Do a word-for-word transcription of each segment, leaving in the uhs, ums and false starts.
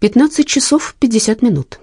пятнадцать часов пятьдесят минут.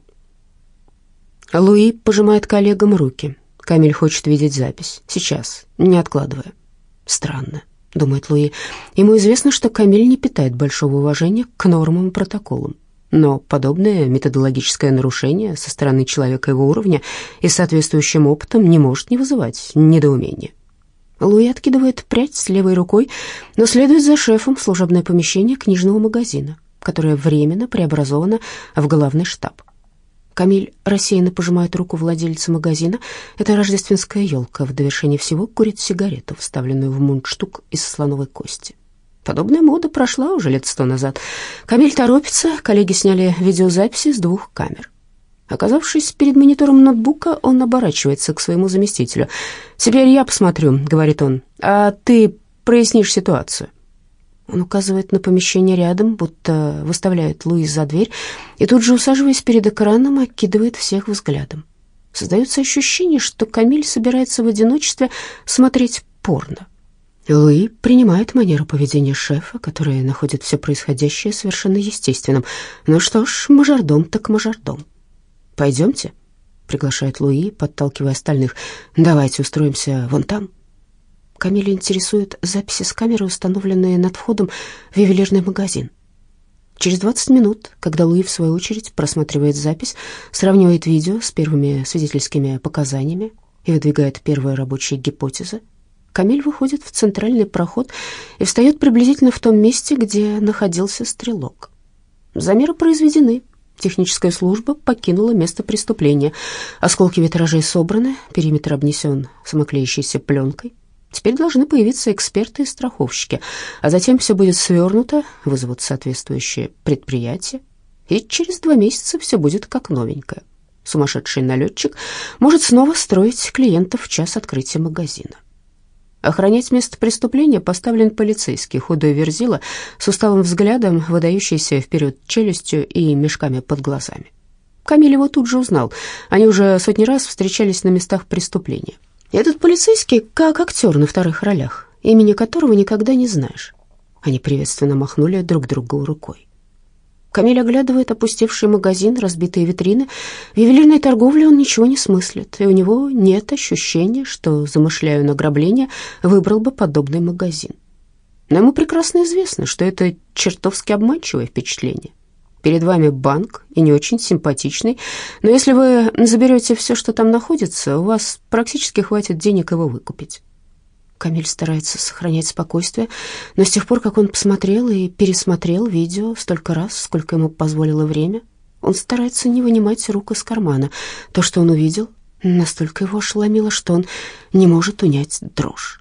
Луи пожимает коллегам руки. Камиль хочет видеть запись. Сейчас, не откладывая. Странно, думает Луи. Ему известно, что Камиль не питает большого уважения к нормам и протоколам. Но подобное методологическое нарушение со стороны человека его уровня и с соответствующим опытом не может не вызывать недоумения. Луи откидывает прядь с левой рукой, но следует за шефом в служебное помещение книжного магазина, которое временно преобразовано в главный штаб. Камиль рассеянно пожимает руку владельца магазина. Это рождественская елка. В довершение всего курит сигарету, вставленную в мундштук из слоновой кости. Подобная мода прошла уже лет сто назад. Камиль торопится, коллеги сняли видеозаписи с двух камер. Оказавшись перед монитором ноутбука, он оборачивается к своему заместителю. «Теперь я посмотрю», — говорит он, — «а ты прояснишь ситуацию». Он указывает на помещение рядом, будто выставляет Луи за дверь, и тут же, усаживаясь перед экраном, окидывает всех взглядом. Создается ощущение, что Камиль собирается в одиночестве смотреть порно. Луи принимает манеру поведения шефа, который находит все происходящее совершенно естественным. Ну что ж, мажордом так мажордом. «Пойдемте», — приглашает Луи, подталкивая остальных. «Давайте устроимся вон там». Камиля интересуют записи с камеры, установленные над входом в ювелирный магазин. Через двадцать минут, когда Луи, в свою очередь, просматривает запись, сравнивает видео с первыми свидетельскими показаниями и выдвигает первые рабочие гипотезы, Камиль выходит в центральный проход и встает приблизительно в том месте, где находился стрелок. Замеры произведены. Техническая служба покинула место преступления. Осколки витражей собраны, периметр обнесен самоклеящейся пленкой. Теперь должны появиться эксперты и страховщики, а затем все будет свернуто, вызовут соответствующие предприятия, и через два месяца все будет как новенькое. Сумасшедший налетчик может снова строить клиентов в час открытия магазина. Охранять место преступления поставлен полицейский, худой верзила, с усталым взглядом, выдающийся вперед челюстью и мешками под глазами. Камиль его тут же узнал. Они уже сотни раз встречались на местах преступления. Этот полицейский как актер на вторых ролях, имени которого никогда не знаешь. Они приветственно махнули друг другу рукой. Камиль оглядывает опустевший магазин, разбитые витрины. В ювелирной торговле он ничего не смыслит, и у него нет ощущения, что, замышляя награбление, выбрал бы подобный магазин. Но ему прекрасно известно, что это чертовски обманчивое впечатление. Перед вами банк, и не очень симпатичный, но если вы заберете все, что там находится, у вас практически хватит денег его выкупить. Камиль старается сохранять спокойствие, но с тех пор, как он посмотрел и пересмотрел видео столько раз, сколько ему позволило время, он старается не вынимать рук из кармана. То, что он увидел, настолько его ошеломило, что он не может унять дрожь.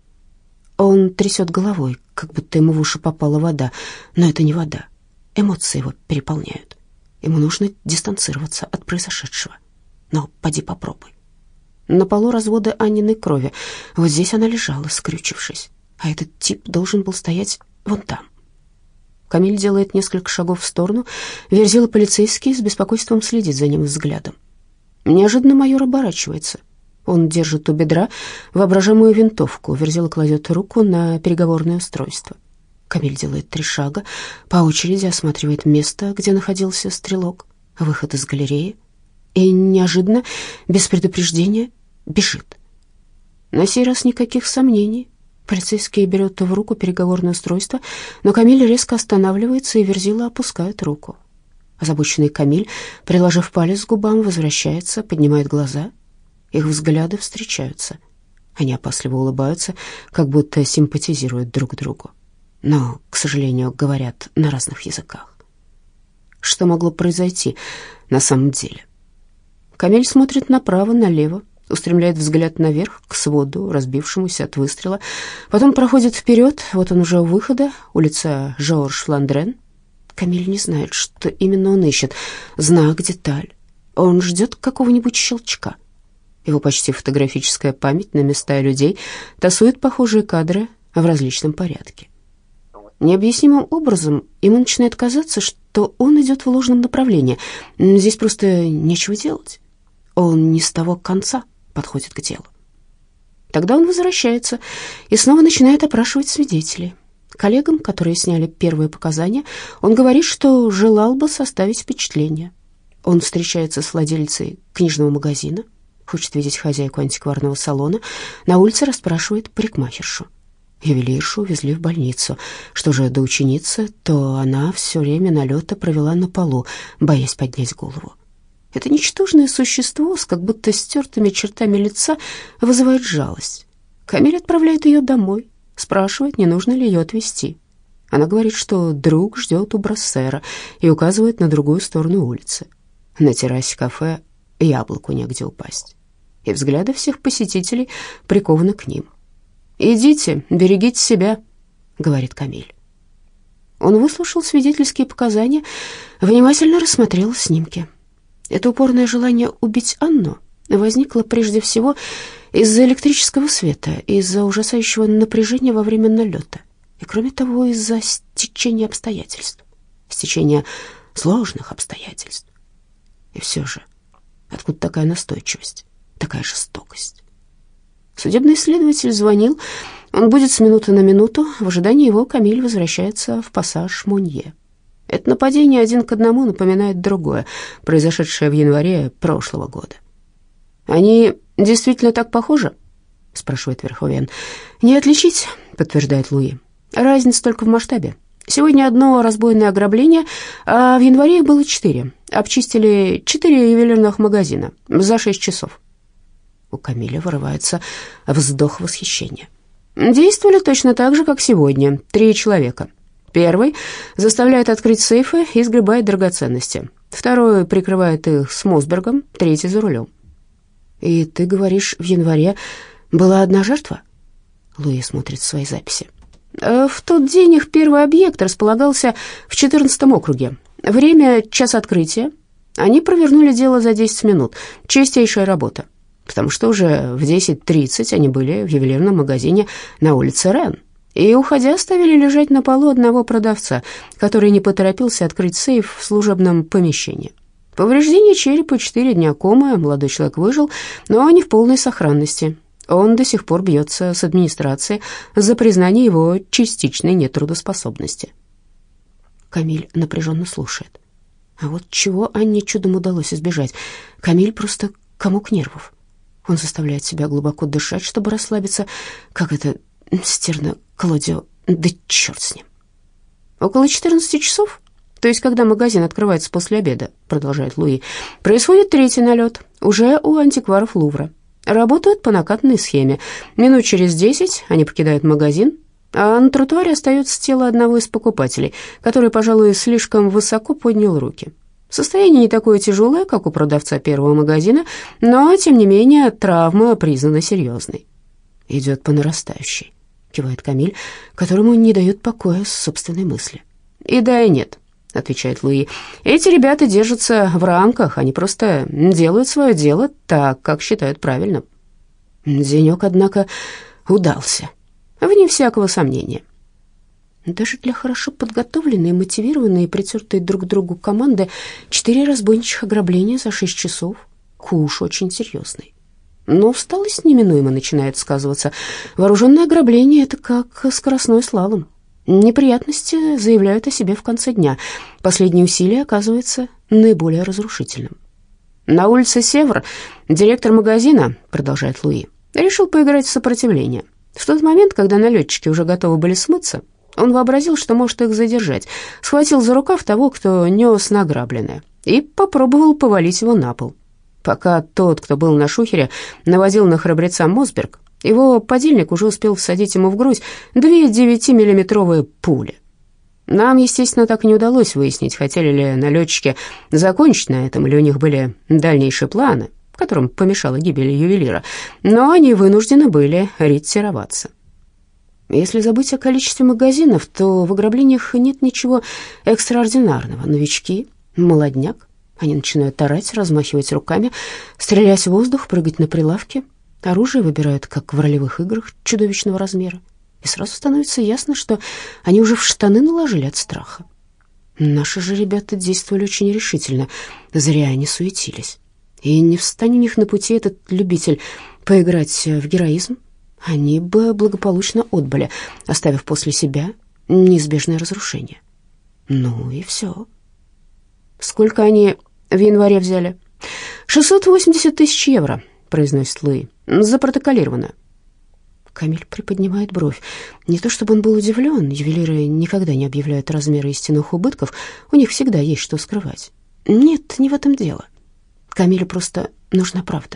Он трясет головой, как будто ему в уши попала вода, но это не вода. Эмоции его переполняют. Ему нужно дистанцироваться от произошедшего. Но поди попробуй. На полу разводы Анниной крови. Вот здесь она лежала, скрючившись. А этот тип должен был стоять вон там. Камиль делает несколько шагов в сторону. Верзила полицейский с беспокойством следит за ним взглядом. Неожиданно майор оборачивается. Он держит у бедра воображаемую винтовку. Верзила кладет руку на переговорное устройство. Камиль делает три шага, по очереди осматривает место, где находился стрелок, выход из галереи, и неожиданно, без предупреждения, бежит. На сей раз никаких сомнений. Полицейский берет в руку переговорное устройство, но Камиль резко останавливается, и Верзила опускает руку. Озабоченный Камиль, приложив палец к губам, возвращается, поднимает глаза. Их взгляды встречаются. Они опасливо улыбаются, как будто симпатизируют друг другу, но, к сожалению, говорят на разных языках. Что могло произойти на самом деле? Камиль смотрит направо, налево, устремляет взгляд наверх, к своду, разбившемуся от выстрела. Потом проходит вперед, вот он уже у выхода, улица Жорж-Фландрен. Камиль не знает, что именно он ищет. Знак, деталь. Он ждет какого-нибудь щелчка. Его почти фотографическая память на места и людей тасует похожие кадры в различном порядке. Необъяснимым образом ему начинает казаться, что он идет в ложном направлении. Здесь просто нечего делать. Он не с того конца подходит к делу. Тогда он возвращается и снова начинает опрашивать свидетелей. Коллегам, которые сняли первые показания, он говорит, что желал бы составить впечатление. Он встречается с владельцей книжного магазина, хочет видеть хозяйку антикварного салона, на улице расспрашивает парикмахершу. Ювелиршу увезли в больницу. Что же до ученицы, то она все время налета провела на полу, боясь поднять голову. Это ничтожное существо с как будто стертыми чертами лица вызывает жалость. Камиль отправляет ее домой, спрашивает, не нужно ли ее отвезти. Она говорит, что друг ждет у Брассера, и указывает на другую сторону улицы. На террасе кафе яблоку негде упасть, и взгляды всех посетителей прикованы к ним. «Идите, берегите себя», — говорит Камиль. Он выслушал свидетельские показания, внимательно рассмотрел снимки. Это упорное желание убить Анну возникло прежде всего из-за электрического света, из-за ужасающего напряжения во время налета, и, кроме того, из-за стечения обстоятельств, стечения сложных обстоятельств. И все же, откуда такая настойчивость, такая жестокость? Судебный следователь звонил, он будет с минуты на минуту. В ожидании его Камиль возвращается в пассаж Монье. Это нападение один к одному напоминает другое, произошедшее в январе прошлого года. «Они действительно так похожи?» — спрашивает Верховен. «Не отличить», — подтверждает Луи. «Разница только в масштабе. Сегодня одно разбойное ограбление, а в январе их было четыре. Обчистили четыре ювелирных магазина за шесть часов». У Камиля вырывается вздох восхищения. Действовали точно так же, как сегодня. Три человека. Первый заставляет открыть сейфы и сгребает драгоценности. Второй прикрывает их с Мосбергом, третий за рулем. «И ты говоришь, в январе была одна жертва?» Луи смотрит в свои записи. «В тот день их первый объект располагался в четырнадцатом округе. Время — час открытия. Они провернули дело за десять минут. Чистейшая работа. Потому что уже в десять тридцать они были в ювелирном магазине на улице Рен. И, уходя, оставили лежать на полу одного продавца, который не поторопился открыть сейф в служебном помещении. Повреждение черепа, четыре дня комы, молодой человек выжил, но не в полной сохранности. Он до сих пор бьется с администрацией за признание его частичной нетрудоспособности». Камиль напряженно слушает. А вот чего Анне чудом удалось избежать? Камиль просто комок нервов. Он заставляет себя глубоко дышать, чтобы расслабиться. Как это стерно, Клодио, да черт с ним. «Около четырнадцати часов, то есть когда магазин открывается после обеда, продолжает Луи, происходит третий налет, уже у антикваров Лувра. Работают по накатанной схеме. Минут через десять они покидают магазин, а на тротуаре остается тело одного из покупателей, который, пожалуй, слишком высоко поднял руки. Состояние не такое тяжелое, как у продавца первого магазина, но, тем не менее, травма признана серьезной». «Идет по нарастающей», — кивает Камиль, которому не дает покоя собственной мысли. «И да, и нет», — отвечает Луи. «Эти ребята держатся в рамках, они просто делают свое дело так, как считают правильным». Денек, однако, удался, вне всякого сомнения. Даже для хорошо подготовленной, мотивированной и притертой друг к другу команды четыре разбойничьих ограбления за шесть часов — куш очень серьезный. Но усталость неминуемо начинает сказываться. Вооруженное ограбление — это как скоростной слалом. Неприятности заявляют о себе в конце дня. Последнее усилие оказывается наиболее разрушительным. «На улице Севр директор магазина, — продолжает Луи, — решил поиграть в сопротивление. В тот момент, когда налетчики уже готовы были смыться, он вообразил, что может их задержать, схватил за рукав того, кто нес награбленное, и попробовал повалить его на пол. Пока тот, кто был на шухере, наводил на храбреца Мосберг, его подельник уже успел всадить ему в грудь две девятимиллиметровые пули. Нам, естественно, так и не удалось выяснить, хотели ли налетчики закончить на этом, или у них были дальнейшие планы, которым помешала гибель ювелира, но они вынуждены были ретироваться. Если забыть о количестве магазинов, то в ограблениях нет ничего экстраординарного. Новички, молодняк, они начинают орать, размахивать руками, стрелять в воздух, прыгать на прилавки. Оружие выбирают, как в ролевых играх, чудовищного размера. И сразу становится ясно, что они уже в штаны наложили от страха. Наши же ребята действовали очень решительно, зря они суетились. И не встань у них на пути этот любитель поиграть в героизм, они бы благополучно отбыли, оставив после себя неизбежное разрушение. Ну и все. Сколько они в январе взяли? шестьсот восемьдесят тысяч евро, произносит Луи. Запротоколировано. Камиль приподнимает бровь. Не то чтобы он был удивлен, ювелиры никогда не объявляют размеры истинных убытков, у них всегда есть что скрывать. Нет, не в этом дело. Камилю просто нужна правда.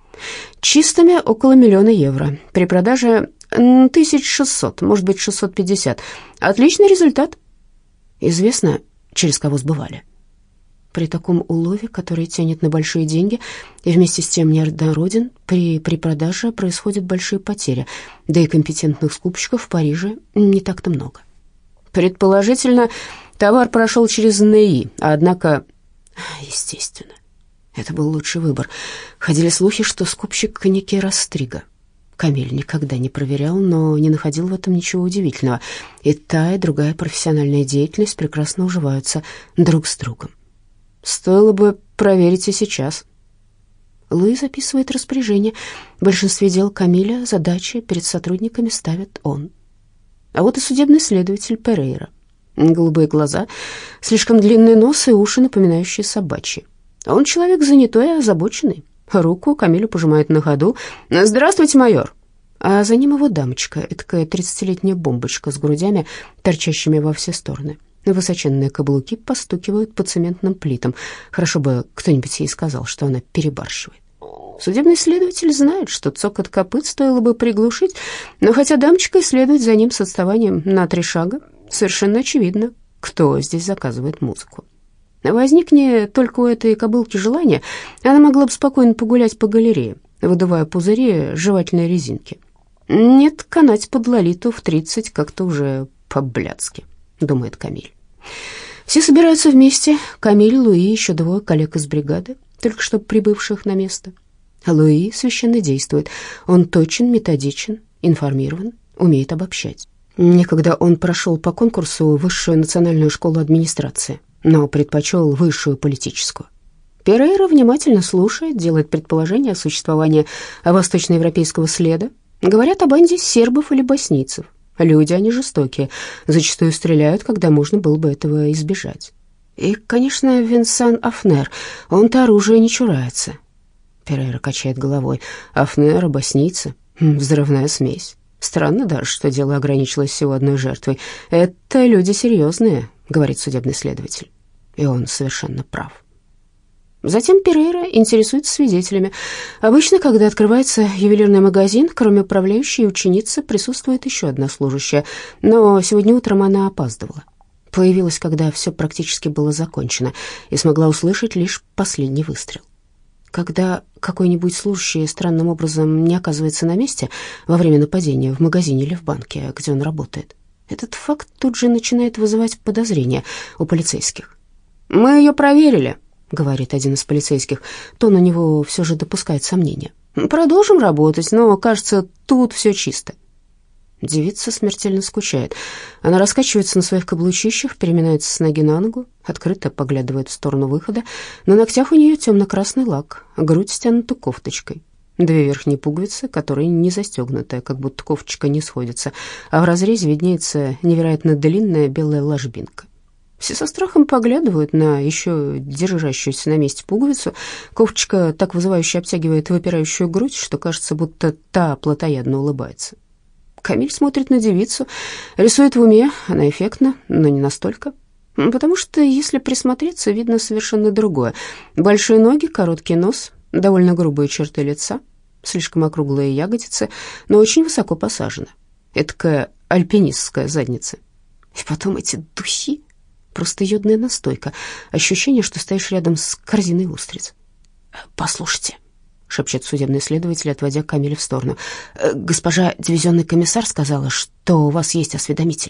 Чистыми около миллиона евро. При продаже тысяч шестьсот, может быть, шестьсот пятьдесят. Отличный результат. Известно, через кого сбывали. При таком улове, который тянет на большие деньги и вместе с тем неоднороден, при, при продаже происходят большие потери, да и компетентных скупщиков в Париже не так-то много. Предположительно, товар прошел через НИИ, однако, естественно, это был лучший выбор. Ходили слухи, что скупщик некий Растрига. Камиль никогда не проверял, но не находил в этом ничего удивительного. И та, и другая профессиональная деятельность прекрасно уживаются друг с другом. Стоило бы проверить и сейчас. Луи записывает распоряжение. В большинстве дел Камиля задачи перед сотрудниками ставит он. А вот и судебный следователь Перейра. Голубые глаза, слишком длинный нос и уши, напоминающие собачьи. Он человек занятой и озабоченный. Руку Камилю пожимает на ходу. «Здравствуйте, майор!» А за ним его дамочка, этакая тридцатилетняя бомбочка с грудями, торчащими во все стороны. Высоченные каблуки постукивают по цементным плитам. Хорошо бы кто-нибудь ей сказал, что она перебарщивает. Судебный следователь знает, что цокот копыт стоило бы приглушить, но хотя дамочка следует за ним с отставанием на три шага, совершенно очевидно, кто здесь заказывает музыку. Возникне только у этой кобылки желание, она могла бы спокойно погулять по галерее, выдувая пузыри жевательной резинки. Нет, канать под Лолиту в тридцать как-то уже по-блядски, думает Камиль. Все собираются вместе. Камиль, Луи, еще двое коллег из бригады, только что прибывших на место. Луи священно действует. Он точен, методичен, информирован, умеет обобщать. Некогда он прошел по конкурсу в Высшую национальную школу администрации, но предпочел высшую политическую. Перейра внимательно слушает, делает предположения о существовании восточноевропейского следа. Говорят о банде сербов или боснийцев. Люди, они жестокие, зачастую стреляют, когда можно было бы этого избежать. И, конечно, Винсан Афнер, он-то оружия не чурается. Перейра качает головой. Афнер, боснийцы, взрывная смесь. Странно даже, что дело ограничилось всего одной жертвой. Это люди серьезные, говорит судебный следователь. И он совершенно прав. Затем Перейра интересуется свидетелями. Обычно, когда открывается ювелирный магазин, кроме управляющей и ученицы, присутствует еще одна служащая. Но сегодня утром она опаздывала. Появилась, когда все практически было закончено, и смогла услышать лишь последний выстрел. Когда какой-нибудь служащий странным образом не оказывается на месте во время нападения в магазине или в банке, где он работает, этот факт тут же начинает вызывать подозрения у полицейских. «Мы ее проверили», — говорит один из полицейских. Тон у него все же допускает сомнения. «Продолжим работать, но, кажется, тут все чисто». Девица смертельно скучает. Она раскачивается на своих каблучищах, переминается с ноги на ногу, открыто поглядывает в сторону выхода. На ногтях у нее темно-красный лак, грудь стянута кофточкой. Две верхние пуговицы, которые не застегнуты, как будто кофточка не сходится, а в разрезе виднеется невероятно длинная белая ложбинка. Все со страхом поглядывают на еще держащуюся на месте пуговицу. Кофточка так вызывающе обтягивает выпирающую грудь, что кажется, будто та плотоядно улыбается. Камиль смотрит на девицу, рисует в уме, она эффектна, но не настолько. Потому что, если присмотреться, видно совершенно другое. Большие ноги, короткий нос, довольно грубые черты лица, слишком округлые ягодицы, но очень высоко посажена. Эдакая альпинистская задница. И потом эти духи. Просто йодная настойка. Ощущение, что стоишь рядом с корзиной устриц. «Послушайте», — шепчет судебный следователь, отводя Камиля в сторону. «Госпожа дивизионный комиссар сказала, что у вас есть осведомитель».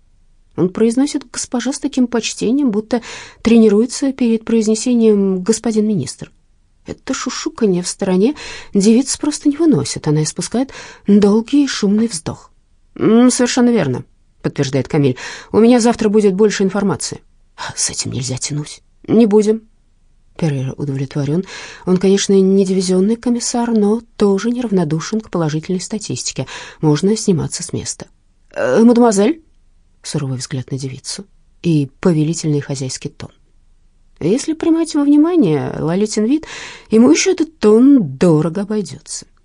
Он произносит «госпожа» с таким почтением, будто тренируется перед произнесением «господин министр». Это шушуканье в стороне девица просто не выносит. Она испускает долгий и шумный вздох. «Совершенно верно», — подтверждает Камиль. «У меня завтра будет больше информации». «С этим нельзя тянуть». «Не будем». Перейра удовлетворен. Он, конечно, не дивизионный комиссар, но тоже неравнодушен к положительной статистике. Можно сниматься с места. «Э, «Мадемуазель?» суровый взгляд на девицу и повелительный хозяйский тон. Если принимать во внимание Лолитин вид, ему еще этот тон дорого обойдется.